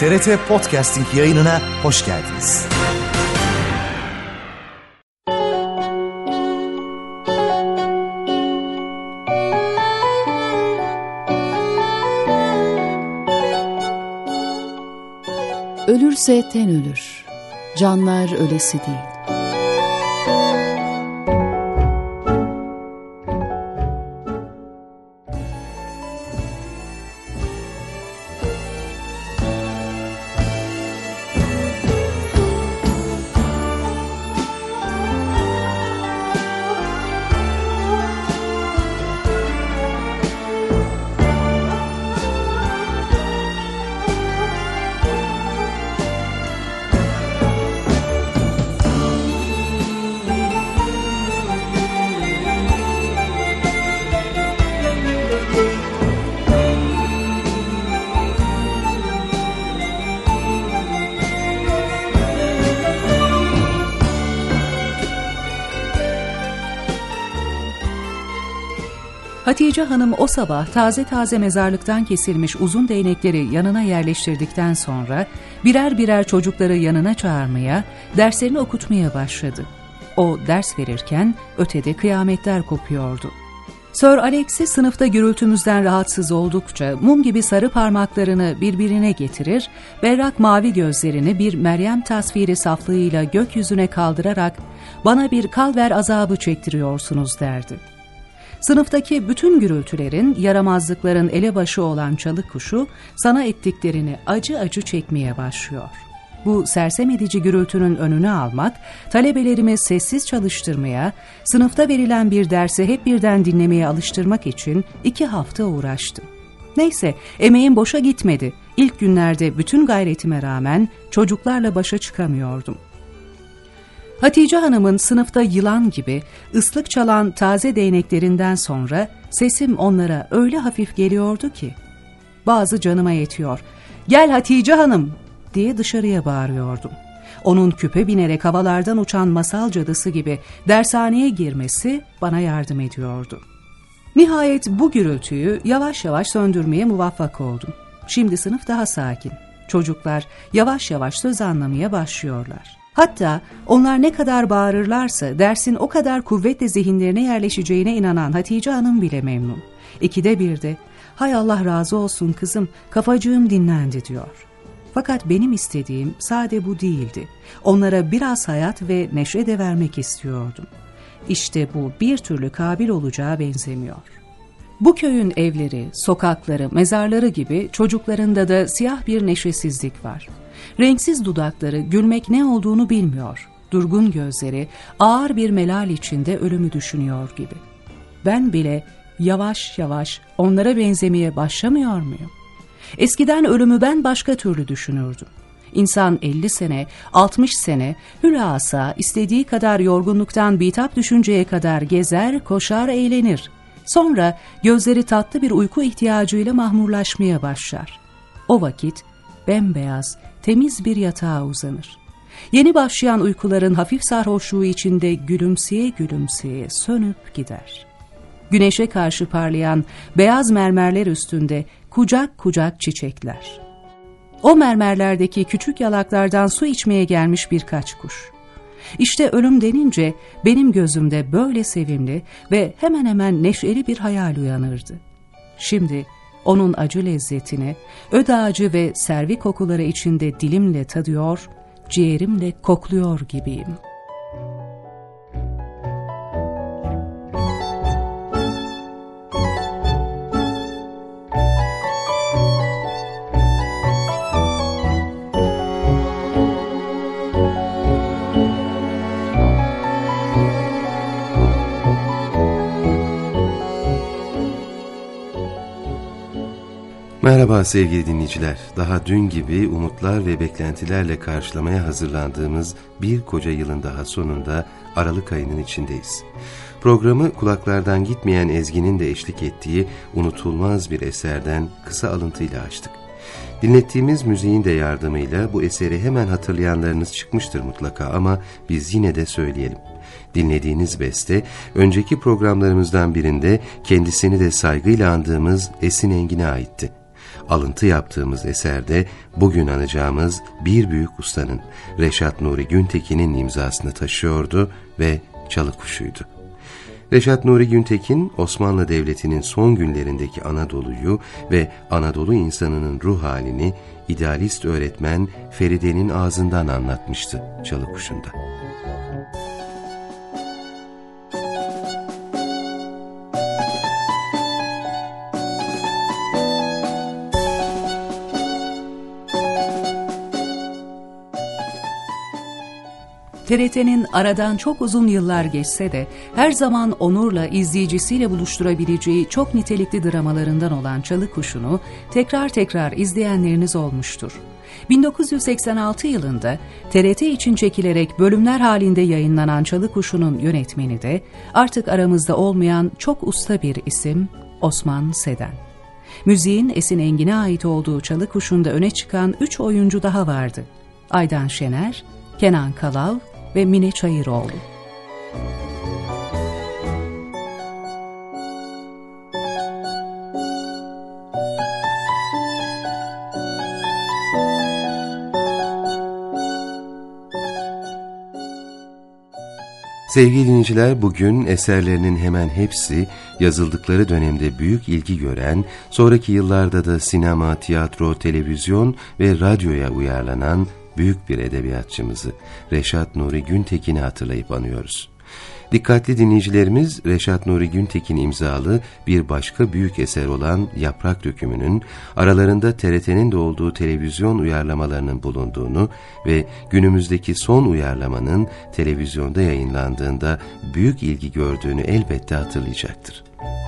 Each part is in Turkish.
TRT Podcasting yayınına hoş geldiniz. Ölürse ten ölür, canlar ölesi değil. Hatice Hanım o sabah taze mezarlıktan kesilmiş uzun değnekleri yanına yerleştirdikten sonra birer birer çocukları yanına çağırmaya, derslerini okutmaya başladı. O ders verirken ötede kıyametler kopuyordu. Sir Alex'i sınıfta gürültümüzden rahatsız oldukça mum gibi sarı parmaklarını birbirine getirir, berrak mavi gözlerini bir Meryem tasviri saflığıyla gökyüzüne kaldırarak "Bana bir kalver azabı çektiriyorsunuz" derdi. Sınıftaki bütün gürültülerin, yaramazlıkların elebaşı olan çalı kuşu sana ettiklerini acı acı çekmeye başlıyor. Bu sersem edici gürültünün önünü almak, talebelerimi sessiz çalıştırmaya, sınıfta verilen bir dersi hep birden dinlemeye alıştırmak için 2 hafta uğraştım. Neyse, emeğim boşa gitmedi. İlk günlerde bütün gayretime rağmen çocuklarla başa çıkamıyordum. Hatice Hanım'ın sınıfta yılan gibi ıslık çalan taze değneklerinden sonra sesim onlara öyle hafif geliyordu ki, bazı canıma yetiyor, "Gel Hatice Hanım!" diye dışarıya bağırıyordum. Onun küpe binerek havalardan uçan masal cadısı gibi dershaneye girmesi bana yardım ediyordu. Nihayet bu gürültüyü yavaş yavaş söndürmeye muvaffak oldum. Şimdi sınıf daha sakin. Çocuklar yavaş yavaş söz anlamaya başlıyorlar. Hatta onlar ne kadar bağırırlarsa dersin o kadar kuvvetle zihinlerine yerleşeceğine inanan Hatice Hanım bile memnun. 2'de 1'de "Hay Allah razı olsun kızım, kafacığım dinlendi" diyor. Fakat benim istediğim sade bu değildi. Onlara biraz hayat ve neşe de vermek istiyordum. İşte bu bir türlü kabil olacağı benzemiyor. Bu köyün evleri, sokakları, mezarları gibi çocuklarında da siyah bir neşesizlik var. Renksiz dudakları gülmek ne olduğunu bilmiyor. Durgun gözleri ağır bir melal içinde ölümü düşünüyor gibi. Ben bile yavaş yavaş onlara benzemeye başlamıyor muyum? Eskiden ölümü ben başka türlü düşünürdüm. İnsan 50 sene, 60 sene hülasa istediği kadar yorgunluktan bitap düşünceye kadar gezer, koşar, eğlenir. Sonra gözleri tatlı bir uyku ihtiyacıyla mahmurlaşmaya başlar. O vakit bembeyaz, temiz bir yatağa uzanır. Yeni başlayan uykuların hafif sarhoşluğu içinde gülümseye gülümseye sönüp gider. Güneşe karşı parlayan beyaz mermerler üstünde kucak kucak çiçekler. O mermerlerdeki küçük yalaklardan su içmeye gelmiş birkaç kuş. İşte ölüm denince benim gözümde böyle sevimli ve hemen hemen neşeli bir hayal uyanırdı. Şimdi onun acı lezzetini, öd ağacı ve servi kokuları içinde dilimle tadıyor, ciğerimle kokluyor gibiyim. Merhaba sevgili dinleyiciler. Daha dün gibi umutlar ve beklentilerle karşılamaya hazırlandığımız bir koca yılın daha sonunda Aralık ayının içindeyiz. Programı kulaklardan gitmeyen Ezgi'nin de eşlik ettiği unutulmaz bir eserden kısa alıntıyla açtık. Dinlettiğimiz müziğin de yardımıyla bu eseri hemen hatırlayanlarınız çıkmıştır mutlaka ama biz yine de söyleyelim. Dinlediğiniz beste, önceki programlarımızdan birinde kendisini de saygıyla andığımız Esin Engin'e aitti. alıntı yaptığımız eserde bugün anacağımız bir büyük ustanın, Reşat Nuri Güntekin'in imzasını taşıyordu ve çalı kuşuydu. Reşat Nuri Güntekin, Osmanlı Devleti'nin son günlerindeki Anadolu'yu ve Anadolu insanının ruh halini idealist öğretmen Feride'nin ağzından anlatmıştı çalı kuşunda. TRT'nin aradan çok uzun yıllar geçse de her zaman onurla izleyicisiyle buluşturabileceği çok nitelikli dramalarından olan Çalı Kuşu'nu tekrar tekrar izleyenleriniz olmuştur. 1986 yılında TRT için çekilerek bölümler halinde yayınlanan Çalı Kuşu'nun yönetmeni de artık aramızda olmayan çok usta bir isim Osman Seden. Müziğin Esin Engin'e ait olduğu Çalı Kuşu'nda öne çıkan 3 oyuncu daha vardı. Aydan Şener, Kenan Kalav ve Mine Çayıroğlu. Sevgili dinleyiciler, bugün eserlerinin hemen hepsi yazıldıkları dönemde büyük ilgi gören, sonraki yıllarda da sinema, tiyatro, televizyon ve radyoya uyarlanan büyük bir edebiyatçımızı Reşat Nuri Güntekin'i hatırlayıp anıyoruz. Dikkatli dinleyicilerimiz, Reşat Nuri Güntekin imzalı bir başka büyük eser olan Yaprak Dökümü'nün aralarında TRT'nin de olduğu televizyon uyarlamalarının bulunduğunu ve günümüzdeki son uyarlamanın televizyonda yayınlandığında büyük ilgi gördüğünü elbette hatırlayacaktır.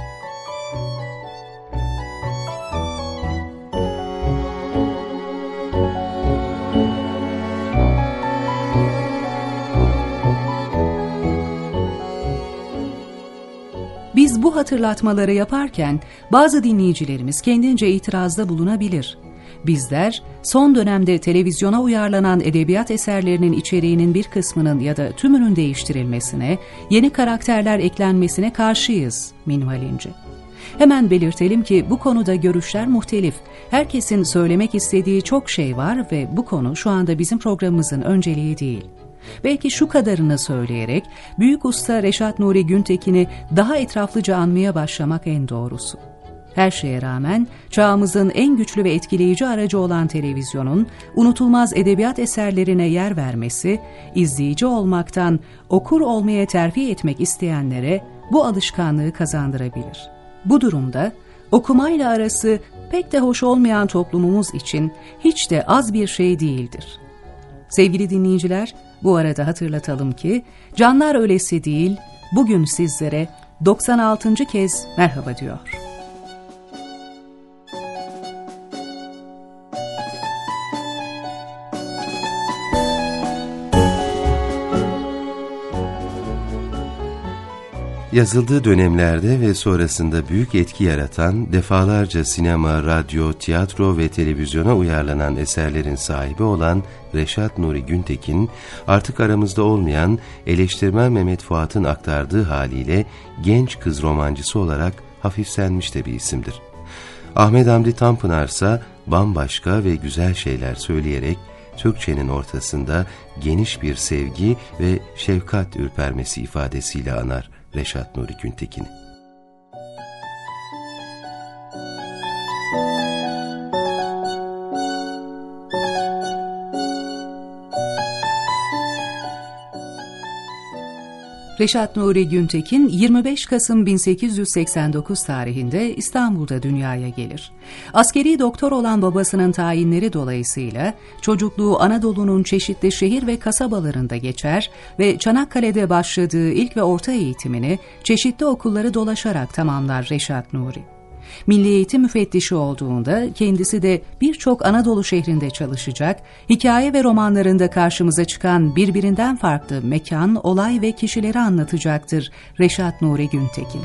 Biz bu hatırlatmaları yaparken bazı dinleyicilerimiz kendince itirazda bulunabilir. Bizler son dönemde televizyona uyarlanan edebiyat eserlerinin içeriğinin bir kısmının ya da tümünün değiştirilmesine, yeni karakterler eklenmesine karşıyız minvalince. Hemen belirtelim ki bu konuda görüşler muhtelif. Herkesin söylemek istediği çok şey var ve bu konu şu anda bizim programımızın önceliği değil. Belki şu kadarını söyleyerek büyük usta Reşat Nuri Güntekin'i daha etraflıca anmaya başlamak en doğrusu. Her şeye rağmen çağımızın en güçlü ve etkileyici aracı olan televizyonun unutulmaz edebiyat eserlerine yer vermesi, izleyici olmaktan okur olmaya terfi etmek isteyenlere bu alışkanlığı kazandırabilir. Bu durumda okumayla arası pek de hoş olmayan toplumumuz için hiç de az bir şey değildir. Sevgili dinleyiciler, bu arada hatırlatalım ki Canlar Ölesi Değil, bugün sizlere 96. kez merhaba diyor. Yazıldığı dönemlerde ve sonrasında büyük etki yaratan, defalarca sinema, radyo, tiyatro ve televizyona uyarlanan eserlerin sahibi olan Reşat Nuri Güntekin, artık aramızda olmayan eleştirmen Mehmet Fuat'ın aktardığı haliyle genç kız romancısı olarak hafifsenmiş de bir isimdir. Ahmet Hamdi Tanpınar ise bambaşka ve güzel şeyler söyleyerek Türkçenin ortasında geniş bir sevgi ve şefkat ürpermesi ifadesiyle anar Reşat Nuri Güntekin'i. Reşat Nuri Güntekin 25 Kasım 1889 tarihinde İstanbul'da dünyaya gelir. Askeri doktor olan babasının tayinleri dolayısıyla çocukluğu Anadolu'nun çeşitli şehir ve kasabalarında geçer ve Çanakkale'de başladığı ilk ve orta eğitimini çeşitli okulları dolaşarak tamamlar Reşat Nuri. Milli Eğitim Müfettişi olduğunda kendisi de birçok Anadolu şehrinde çalışacak, hikaye ve romanlarında karşımıza çıkan birbirinden farklı mekan, olay ve kişileri anlatacaktır Reşat Nuri Güntekin.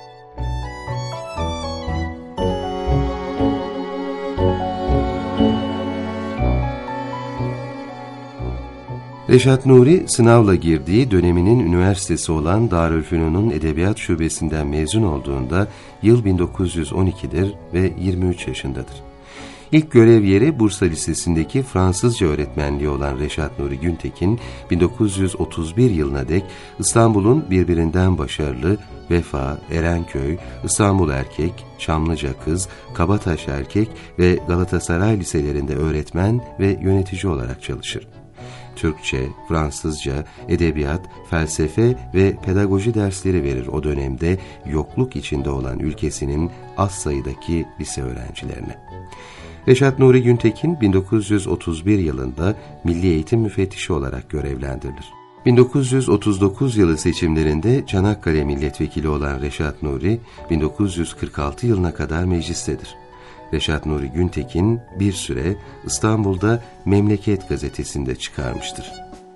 Reşat Nuri, sınavla girdiği döneminin üniversitesi olan Darülfünun'un Edebiyat Şubesi'nden mezun olduğunda yıl 1912'dir ve 23 yaşındadır. İlk görev yeri Bursa Lisesi'ndeki Fransızca öğretmenliği olan Reşat Nuri Güntekin, 1931 yılına dek İstanbul'un birbirinden başarılı Vefa, Erenköy, İstanbul Erkek, Çamlıca Kız, Kabataş Erkek ve Galatasaray liselerinde öğretmen ve yönetici olarak çalışır. Türkçe, Fransızca, edebiyat, felsefe ve pedagoji dersleri verir o dönemde yokluk içinde olan ülkesinin az sayıdaki lise öğrencilerine. Reşat Nuri Güntekin 1931 yılında Milli Eğitim Müfettişi olarak görevlendirilir. 1939 yılı seçimlerinde Çanakkale Milletvekili olan Reşat Nuri, 1946 yılına kadar meclistedir. Reşat Nuri Güntekin bir süre İstanbul'da Memleket gazetesinde çıkarmıştır.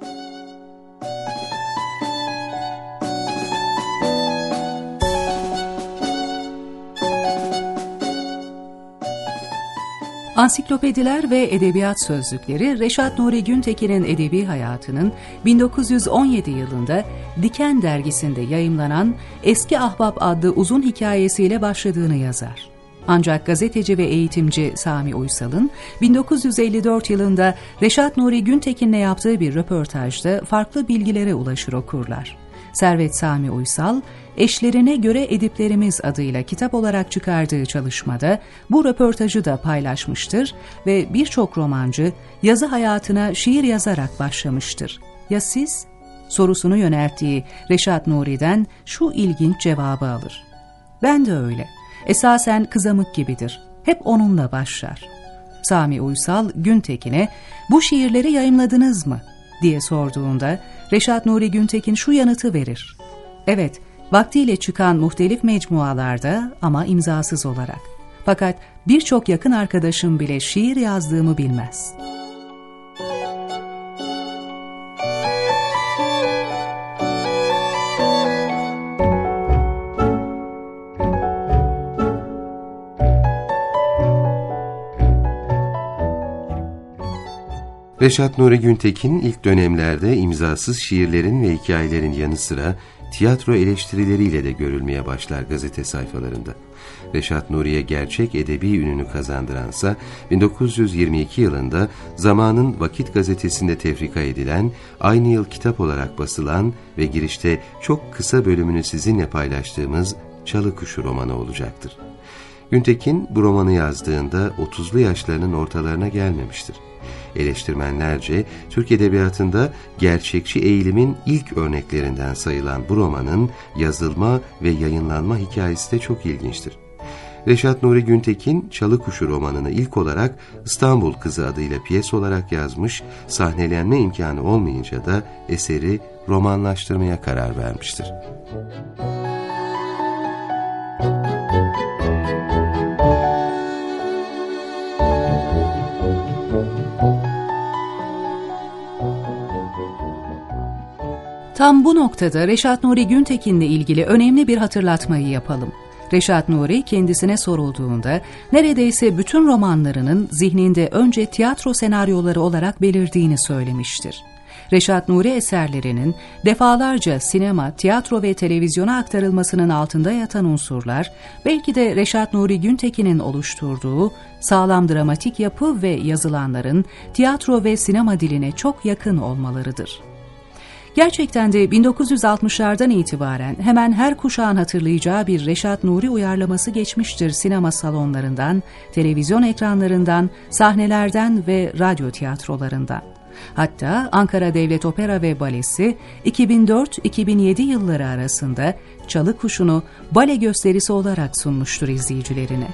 Ansiklopediler ve edebiyat sözlükleri Reşat Nuri Güntekin'in edebi hayatının 1917 yılında Diken dergisinde yayımlanan Eski Ahbap adlı uzun hikayesiyle başladığını yazar. Ancak gazeteci ve eğitimci Sami Uysal'ın 1954 yılında Reşat Nuri Güntekin'le yaptığı bir röportajda farklı bilgilere ulaşır okurlar. Servet Sami Uysal, Eşlerine Göre Ediplerimiz adıyla kitap olarak çıkardığı çalışmada bu röportajı da paylaşmıştır ve birçok romancı yazı hayatına şiir yazarak başlamıştır. Ya siz? Sorusunu yönelttiği Reşat Nuri'den şu ilginç cevabı alır. Ben de öyle. Esasen kızamık gibidir. Hep onunla başlar. Sami Uysal Güntekin'e bu şiirleri yayımladınız mı diye sorduğunda Reşat Nuri Güntekin şu yanıtı verir. Evet, vaktiyle çıkan muhtelif mecmualarda ama imzasız olarak. Fakat birçok yakın arkadaşım bile şiir yazdığımı bilmez. Reşat Nuri Güntekin ilk dönemlerde imzasız şiirlerin ve hikayelerin yanı sıra tiyatro eleştirileriyle de görülmeye başlar gazete sayfalarında. Reşat Nuri'ye gerçek edebi ününü kazandıransa 1922 yılında Zaman'ın Vakit gazetesinde tefrika edilen, aynı yıl kitap olarak basılan ve girişte çok kısa bölümünü sizinle paylaştığımız Çalı Kuşu romanı olacaktır. Güntekin bu romanı yazdığında 30'lu yaşlarının ortalarına gelmemiştir. Eleştirmenlerce Türk edebiyatında gerçekçi eğilimin ilk örneklerinden sayılan bu romanın yazılma ve yayınlanma hikayesi de çok ilginçtir. Reşat Nuri Güntekin, Çalı Kuşu romanını ilk olarak İstanbul Kızı adıyla piyes olarak yazmış, sahnelenme imkanı olmayınca da eseri romanlaştırmaya karar vermiştir. Tam bu noktada Reşat Nuri Güntekin'le ilgili önemli bir hatırlatmayı yapalım. Reşat Nuri kendisine sorulduğunda neredeyse bütün romanlarının zihninde önce tiyatro senaryoları olarak belirdiğini söylemiştir. Reşat Nuri eserlerinin defalarca sinema, tiyatro ve televizyona aktarılmasının altında yatan unsurlar, belki de Reşat Nuri Güntekin'in oluşturduğu sağlam dramatik yapı ve yazılanların tiyatro ve sinema diline çok yakın olmalarıdır. Gerçekten de 1960'lardan itibaren hemen her kuşağın hatırlayacağı bir Reşat Nuri uyarlaması geçmiştir sinema salonlarından, televizyon ekranlarından, sahnelerden ve radyo tiyatrolarından. Hatta Ankara Devlet Opera ve Balesi 2004-2007 yılları arasında Çalı Kuşu'nu bale gösterisi olarak sunmuştur izleyicilerine.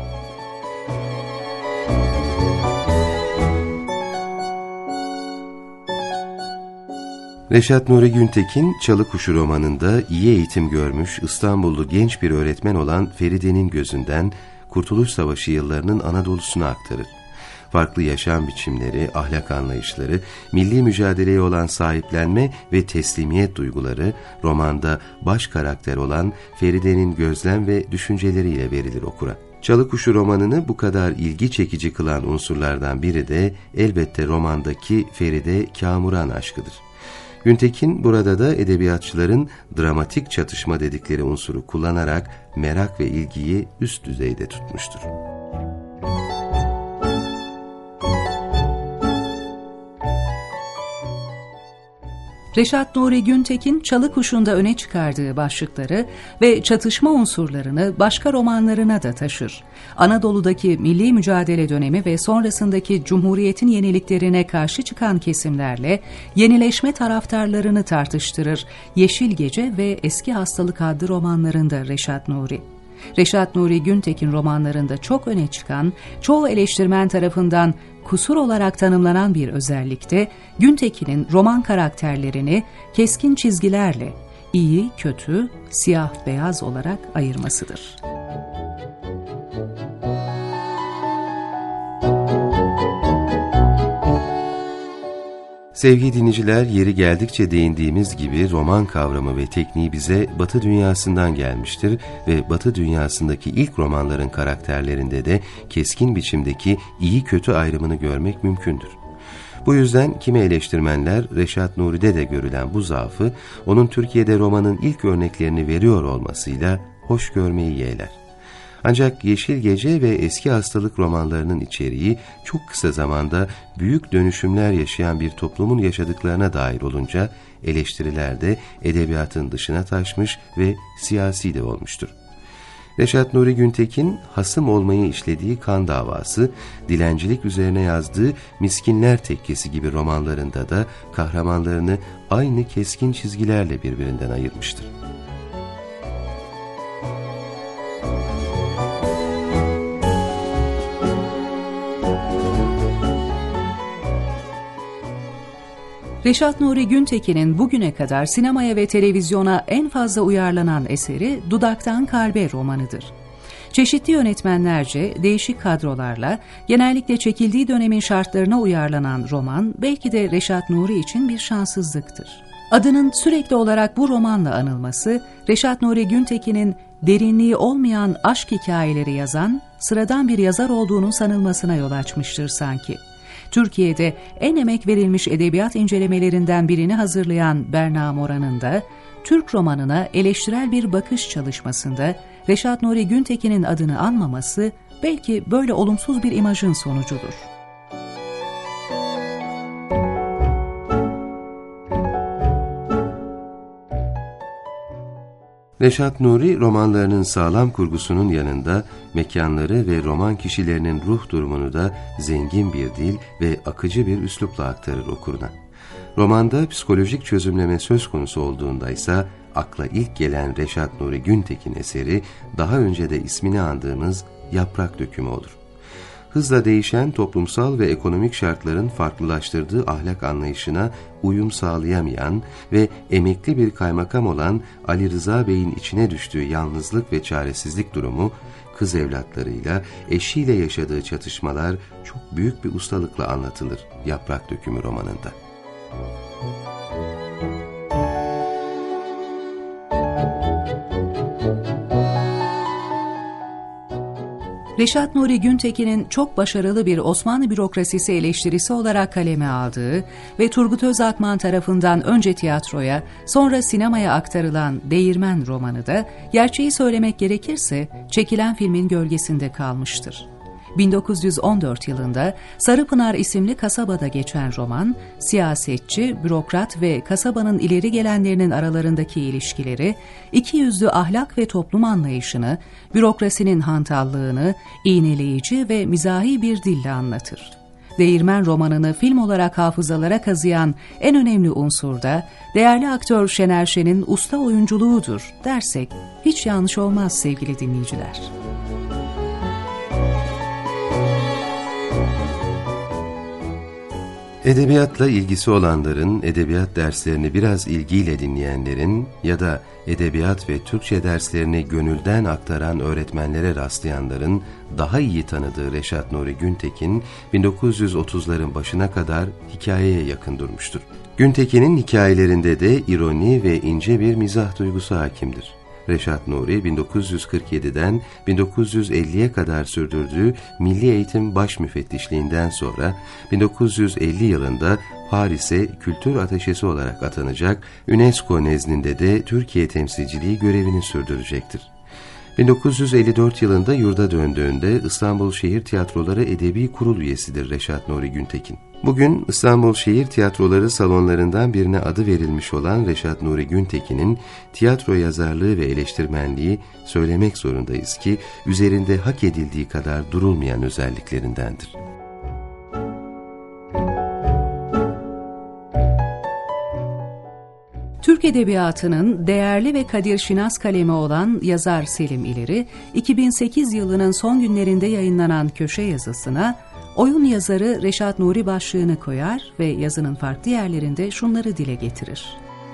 Reşat Nuri Güntekin, Çalı Kuşu romanında iyi eğitim görmüş İstanbullu genç bir öğretmen olan Feride'nin gözünden Kurtuluş Savaşı yıllarının Anadolu'suna aktarır. Farklı yaşam biçimleri, ahlak anlayışları, milli mücadeleye olan sahiplenme ve teslimiyet duyguları romanda baş karakter olan Feride'nin gözlem ve düşünceleriyle verilir okura. Çalı Kuşu romanını bu kadar ilgi çekici kılan unsurlardan biri de elbette romandaki Feride Kamuran aşkıdır. Güntekin burada da edebiyatçıların dramatik çatışma dedikleri unsuru kullanarak merak ve ilgiyi üst düzeyde tutmuştur. Reşat Nuri Güntekin, Çalı Kuşu'nda öne çıkardığı başlıkları ve çatışma unsurlarını başka romanlarına da taşır. Anadolu'daki milli mücadele dönemi ve sonrasındaki Cumhuriyet'in yeniliklerine karşı çıkan kesimlerle yenileşme taraftarlarını tartıştırır. Yeşil Gece ve Eski Hastalık adlı romanlarında Reşat Nuri. Reşat Nuri Güntekin romanlarında çok öne çıkan, çoğu eleştirmen tarafından kusur olarak tanımlanan bir özellikte Güntekin'in roman karakterlerini keskin çizgilerle iyi, kötü, siyah, beyaz olarak ayırmasıdır. Sevgili dinleyiciler, yeri geldikçe değindiğimiz gibi roman kavramı ve tekniği bize Batı dünyasından gelmiştir ve Batı dünyasındaki ilk romanların karakterlerinde de keskin biçimdeki iyi-kötü ayrımını görmek mümkündür. Bu yüzden kimi eleştirmenler Reşat Nuri'de de görülen bu zaafı onun Türkiye'de romanın ilk örneklerini veriyor olmasıyla hoş görmeyi yeğler. Ancak Yeşil Gece ve Eski Hastalık romanlarının içeriği çok kısa zamanda büyük dönüşümler yaşayan bir toplumun yaşadıklarına dair olunca eleştiriler de edebiyatın dışına taşmış ve siyasi de olmuştur. Reşat Nuri Güntekin, hasım olmayı işlediği Kan Davası, dilencilik üzerine yazdığı Miskinler Tekkesi gibi romanlarında da kahramanlarını aynı keskin çizgilerle birbirinden ayırmıştır. Reşat Nuri Güntekin'in bugüne kadar sinemaya ve televizyona en fazla uyarlanan eseri Dudaktan Kalbe romanıdır. Çeşitli yönetmenlerce, değişik kadrolarla, genellikle çekildiği dönemin şartlarına uyarlanan roman, belki de Reşat Nuri için bir şanssızlıktır. Adının sürekli olarak bu romanla anılması, Reşat Nuri Güntekin'in derinliği olmayan aşk hikayeleri yazan, sıradan bir yazar olduğunun sanılmasına yol açmıştır sanki. Türkiye'de en emek verilmiş edebiyat incelemelerinden birini hazırlayan Berna Moran'ın da Türk romanına eleştirel bir bakış çalışmasında Reşat Nuri Güntekin'in adını anmaması belki böyle olumsuz bir imajın sonucudur. Reşat Nuri romanlarının sağlam kurgusunun yanında mekanları ve roman kişilerinin ruh durumunu da zengin bir dil ve akıcı bir üslupla aktarır okuruna. Romanda psikolojik çözümleme söz konusu olduğunda ise akla ilk gelen Reşat Nuri Güntekin eseri daha önce de ismini andığımız Yaprak Dökümü olur. Hızla değişen toplumsal ve ekonomik şartların farklılaştırdığı ahlak anlayışına uyum sağlayamayan ve emekli bir kaymakam olan Ali Rıza Bey'in içine düştüğü yalnızlık ve çaresizlik durumu, kız evlatlarıyla, eşiyle yaşadığı çatışmalar çok büyük bir ustalıkla anlatılır Yaprak Dökümü romanında. Reşat Nuri Güntekin'in çok başarılı bir Osmanlı bürokrasisi eleştirisi olarak kaleme aldığı ve Turgut Özakman tarafından önce tiyatroya, sonra sinemaya aktarılan Değirmen romanı da, gerçeği söylemek gerekirse, çekilen filmin gölgesinde kalmıştır. 1914 yılında Sarıpınar isimli kasabada geçen roman, siyasetçi, bürokrat ve kasabanın ileri gelenlerinin aralarındaki ilişkileri, ikiyüzlü ahlak ve toplum anlayışını, bürokrasinin hantallığını iğneleyici ve mizahi bir dille anlatır. Değirmen romanını film olarak hafızalara kazıyan en önemli unsur da değerli aktör Şener Şen'in usta oyunculuğudur dersek hiç yanlış olmaz sevgili dinleyiciler. Edebiyatla ilgisi olanların, edebiyat derslerini biraz ilgiyle dinleyenlerin ya da edebiyat ve Türkçe derslerini gönülden aktaran öğretmenlere rastlayanların daha iyi tanıdığı Reşat Nuri Güntekin, 1930'ların başına kadar hikayeye yakın durmuştur. Güntekin'in hikayelerinde de ironi ve ince bir mizah duygusu hakimdir. Reşat Nuri 1947'den 1950'ye kadar sürdürdüğü Milli Eğitim Baş Müfettişliğinden sonra 1950 yılında Paris'e kültür ateşesi olarak atanacak, UNESCO nezdinde de Türkiye temsilciliği görevini sürdürecektir. 1954 yılında yurda döndüğünde İstanbul Şehir Tiyatroları Edebi Kurul üyesidir Reşat Nuri Güntekin. Bugün İstanbul Şehir Tiyatroları salonlarından birine adı verilmiş olan Reşat Nuri Güntekin'in tiyatro yazarlığı ve eleştirmenliği söylemek zorundayız ki üzerinde hak edildiği kadar durulmayan özelliklerindendir. Türk Edebiyatı'nın değerli ve kadirşinas kalemi olan yazar Selim İleri, 2008 yılının son günlerinde yayınlanan köşe yazısına oyun yazarı Reşat Nuri başlığını koyar ve yazının farklı yerlerinde şunları dile getirir.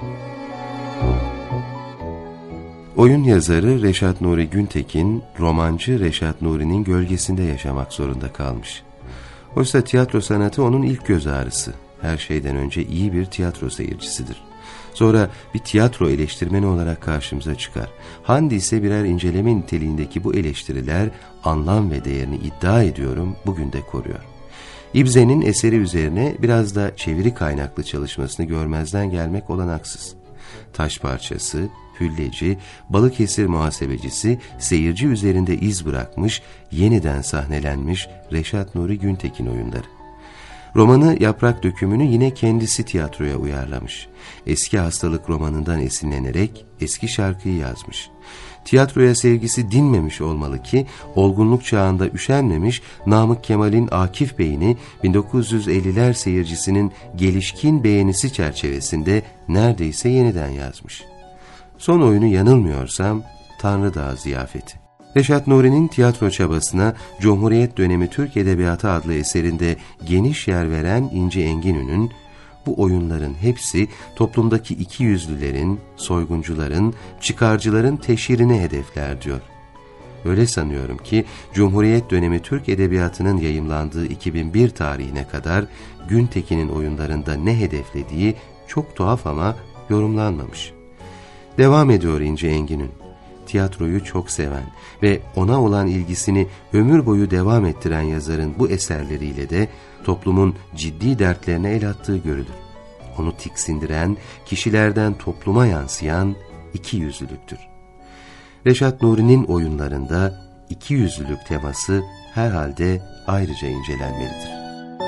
Oyun yazarı Reşat Nuri Güntekin, romancı Reşat Nuri'nin gölgesinde yaşamak zorunda kalmış. Oysa tiyatro sanatı onun ilk göz ağrısı. Her şeyden önce iyi bir tiyatro seyircisidir. Sonra bir tiyatro eleştirmeni olarak karşımıza çıkar. Handi ise birer inceleme niteliğindeki bu eleştiriler anlam ve değerini iddia ediyorum bugün de koruyor. İbsen'in eseri üzerine biraz da çeviri kaynaklı çalışmasını görmezden gelmek olanaksız. Taş Parçası, Hülleci, Balıkesir Muhasebecisi seyirci üzerinde iz bırakmış, yeniden sahnelenmiş Reşat Nuri Güntekin oyunları. Romanı Yaprak Dökümü'nü yine kendisi tiyatroya uyarlamış. Eski Hastalık romanından esinlenerek eski şarkıyı yazmış. Tiyatroya sevgisi dinmemiş olmalı ki olgunluk çağında üşenmemiş Namık Kemal'in Akif Bey'ini 1950'ler seyircisinin gelişkin beğenisi çerçevesinde neredeyse yeniden yazmış. Son oyunu yanılmıyorsam Tanrı Dağı Ziyafeti. Reşat Nuri'nin tiyatro çabasına Cumhuriyet Dönemi Türk Edebiyatı adlı eserinde geniş yer veren İnci Enginü'nün bu oyunların hepsi toplumdaki ikiyüzlülerin, soyguncuların, çıkarcıların teşhirini hedefler diyor. Öyle sanıyorum ki Cumhuriyet Dönemi Türk Edebiyatı'nın yayımlandığı 2001 tarihine kadar Güntekin'in oyunlarında ne hedeflediği çok tuhaf ama yorumlanmamış. Devam ediyor İnci Enginün. Tiyatroyu çok seven ve ona olan ilgisini ömür boyu devam ettiren yazarın bu eserleriyle de toplumun ciddi dertlerine el attığı görülür. Onu tiksindiren, kişilerden topluma yansıyan ikiyüzlülüktür. Reşat Nuri'nin oyunlarında ikiyüzlülük teması herhalde ayrıca incelenmelidir.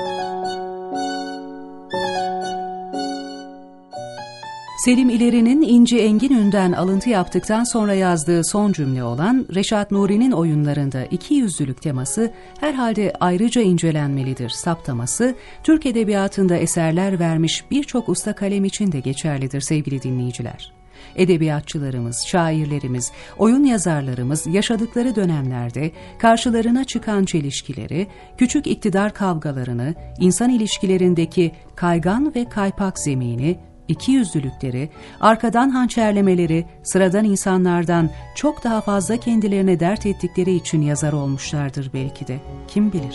Selim İleri'nin İnci Enginü'nden alıntı yaptıktan sonra yazdığı son cümle olan Reşat Nuri'nin oyunlarında ikiyüzlülük teması herhalde ayrıca incelenmelidir saptaması, Türk Edebiyatı'nda eserler vermiş birçok usta kalem için de geçerlidir sevgili dinleyiciler. Edebiyatçılarımız, şairlerimiz, oyun yazarlarımız yaşadıkları dönemlerde karşılarına çıkan çelişkileri, küçük iktidar kavgalarını, insan ilişkilerindeki kaygan ve kaypak zemini, ikiyüzlülükleri, arkadan hançerlemeleri sıradan insanlardan çok daha fazla kendilerine dert ettikleri için yazar olmuşlardır belki de. Kim bilir?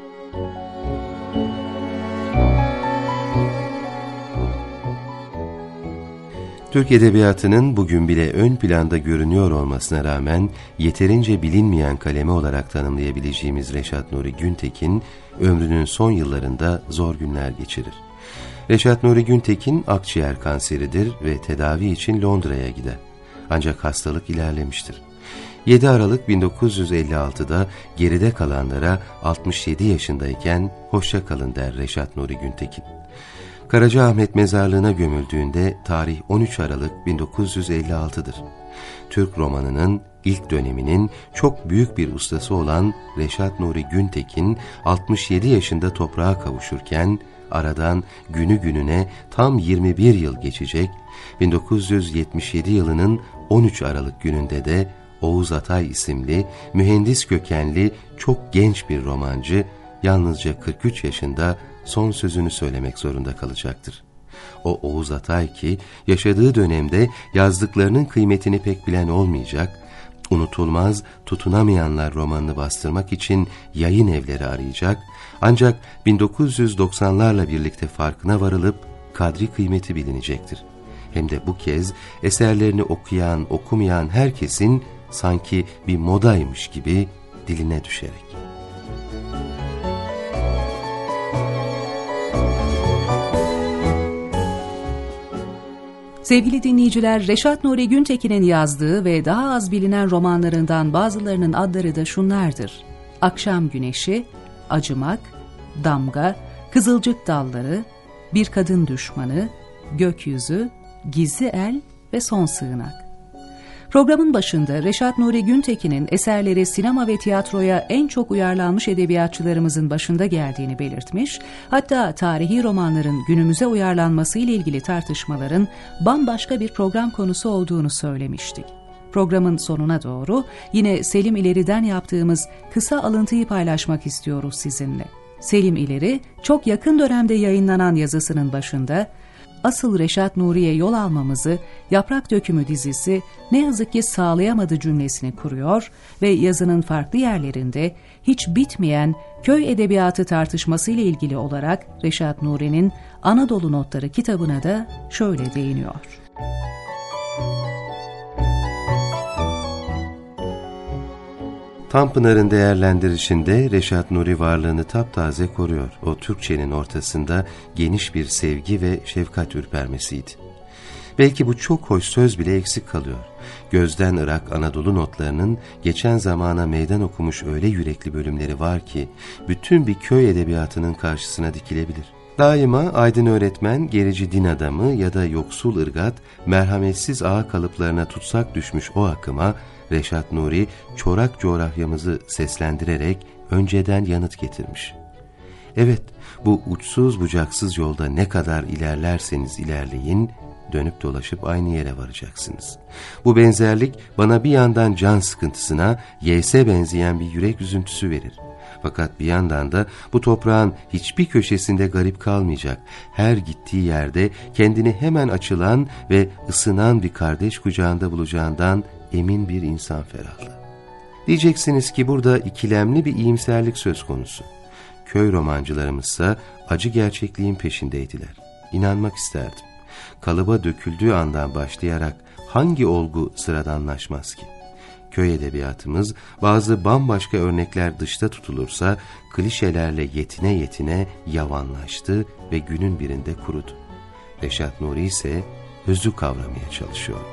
Türk Edebiyatı'nın bugün bile ön planda görünüyor olmasına rağmen yeterince bilinmeyen kalemi olarak tanımlayabileceğimiz Reşat Nuri Güntekin, ömrünün son yıllarında zor günler geçirir. Reşat Nuri Güntekin akciğer kanseridir ve tedavi için Londra'ya gider. Ancak hastalık ilerlemiştir. 7 Aralık 1956'da geride kalanlara 67 yaşındayken hoşça kalın der Reşat Nuri Güntekin. Karacaahmet mezarlığına gömüldüğünde tarih 13 Aralık 1956'dır. Türk romanının ilk döneminin çok büyük bir ustası olan Reşat Nuri Güntekin 67 yaşında toprağa kavuşurken aradan günü gününe tam 21 yıl geçecek, 1977 yılının 13 Aralık gününde de Oğuz Atay isimli mühendis kökenli çok genç bir romancı yalnızca 43 yaşında son sözünü söylemek zorunda kalacaktır. O Oğuz Atay ki yaşadığı dönemde yazdıklarının kıymetini pek bilen olmayacak, unutulmaz Tutunamayanlar romanını bastırmak için yayın evleri arayacak, ancak 1990'larla birlikte farkına varılıp kadri kıymeti bilinecektir. Hem de bu kez eserlerini okuyan, okumayan herkesin sanki bir modaymış gibi diline düşerek. Sevgili dinleyiciler, Reşat Nuri Güntekin'in yazdığı ve daha az bilinen romanlarından bazılarının adları da şunlardır: Akşam Güneşi, Acımak, Damga, Kızılcık Dalları, Bir Kadın Düşmanı, Gökyüzü, Gizli El ve Son Sığınak. Programın başında Reşat Nuri Güntekin'in eserleri sinema ve tiyatroya en çok uyarlanmış edebiyatçılarımızın başında geldiğini belirtmiş, hatta tarihi romanların günümüze uyarlanması ile ilgili tartışmaların bambaşka bir program konusu olduğunu söylemiştik. Programın sonuna doğru yine Selim İleri'den yaptığımız kısa alıntıyı paylaşmak istiyoruz sizinle. Selim İleri, çok yakın dönemde yayınlanan yazısının başında, asıl Reşat Nuri'ye yol almamızı Yaprak Dökümü dizisi ne yazık ki sağlayamadı cümlesini kuruyor ve yazının farklı yerlerinde hiç bitmeyen köy edebiyatı tartışması ile ilgili olarak Reşat Nuri'nin Anadolu Notları kitabına da şöyle değiniyor. Tanpınar'ın değerlendirişinde Reşat Nuri varlığını taptaze koruyor. O Türkçenin ortasında geniş bir sevgi ve şefkat ürpermesiydi. Belki bu çok hoş söz bile eksik kalıyor. Gözden ırak Anadolu Notlarının geçen zamana meydan okumuş öyle yürekli bölümleri var ki bütün bir köy edebiyatının karşısına dikilebilir. Daima aydın öğretmen, gerici din adamı ya da yoksul ırgat, merhametsiz ağa kalıplarına tutsak düşmüş o akıma Reşat Nuri çorak coğrafyamızı seslendirerek önceden yanıt getirmiş. Evet, bu uçsuz bucaksız yolda ne kadar ilerlerseniz ilerleyin, dönüp dolaşıp aynı yere varacaksınız. Bu benzerlik bana bir yandan can sıkıntısına, yeyse benzeyen bir yürek üzüntüsü verir. Fakat bir yandan da bu toprağın hiçbir köşesinde garip kalmayacak, her gittiği yerde kendini hemen açılan ve ısınan bir kardeş kucağında bulacağından emin bir insan ferahlığı. Diyeceksiniz ki burada ikilemli bir iyimserlik söz konusu. Köy romancılarımızsa acı gerçekliğin peşindeydiler. İnanmak isterdim. Kalıba döküldüğü andan başlayarak hangi olgu sıradanlaşmaz ki? Köy edebiyatımız bazı bambaşka örnekler dışta tutulursa klişelerle yetine yetine yavanlaştı ve günün birinde kurudu. Reşat Nuri ise özü kavramaya çalışıyordu.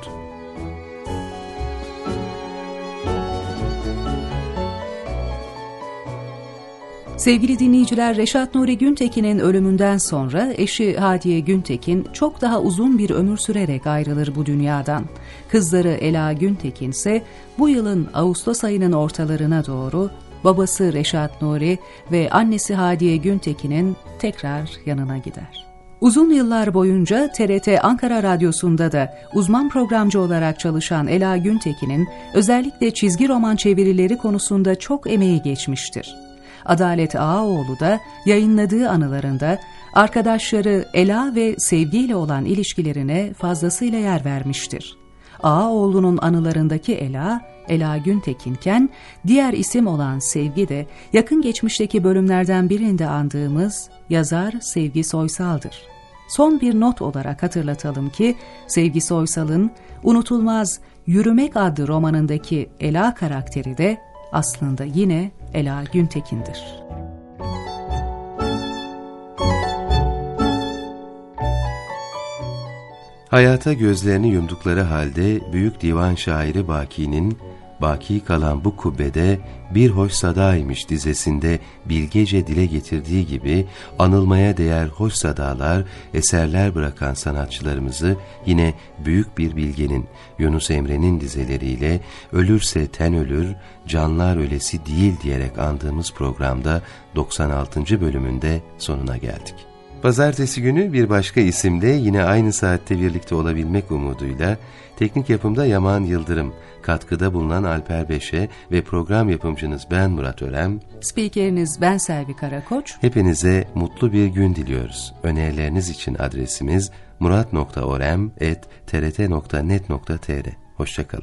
Sevgili dinleyiciler, Reşat Nuri Güntekin'in ölümünden sonra eşi Hadiye Güntekin çok daha uzun bir ömür sürerek ayrılır bu dünyadan. Kızları Ela Güntekin ise bu yılın Ağustos ayının ortalarına doğru babası Reşat Nuri ve annesi Hadiye Güntekin'in tekrar yanına gider. Uzun yıllar boyunca TRT Ankara Radyosu'nda da uzman programcı olarak çalışan Ela Güntekin'in özellikle çizgi roman çevirileri konusunda çok emeği geçmiştir. Adalet Ağaoğlu da yayınladığı anılarında arkadaşları Ela ve Sevgi ile olan ilişkilerine fazlasıyla yer vermiştir. Ağaoğlu'nun anılarındaki Ela Güntekin'ken diğer isim olan Sevgi de yakın geçmişteki bölümlerden birinde andığımız yazar Sevgi Soysal'dır. Son bir not olarak hatırlatalım ki Sevgi Soysal'ın unutulmaz Yürümek adlı romanındaki Ela karakteri de aslında yine Ela Güntekin'dir. Hayata gözlerini yumdukları halde büyük divan şairi Baki'nin "Baki kalan bu kubbede bir hoş sadaymış" dizesinde bilgece dile getirdiği gibi anılmaya değer hoş sadalar, eserler bırakan sanatçılarımızı yine büyük bir bilgenin, Yunus Emre'nin dizeleriyle "Ölürse ten ölür, canlar ölesi değil" diyerek andığımız programda 96. bölümünde sonuna geldik. Pazartesi günü bir başka isimle yine aynı saatte birlikte olabilmek umuduyla teknik yapımda Yaman Yıldırım, katkıda bulunan Alper Beşe ve program yapımcınız ben Murat Örem, spikeriniz ben Selvi Karakoç. Hepinize mutlu bir gün diliyoruz. Önerileriniz için adresimiz murat.orem@trt.net.tr. Hoşçakalın.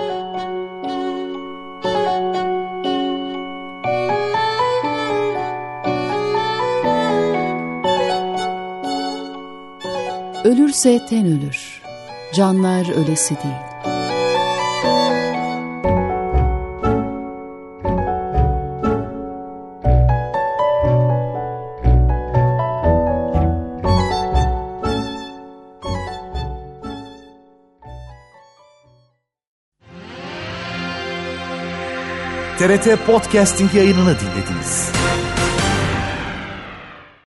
Ölürse ten ölür, canlar ölesi değil. TRT Podcasting yayınını dinlediniz.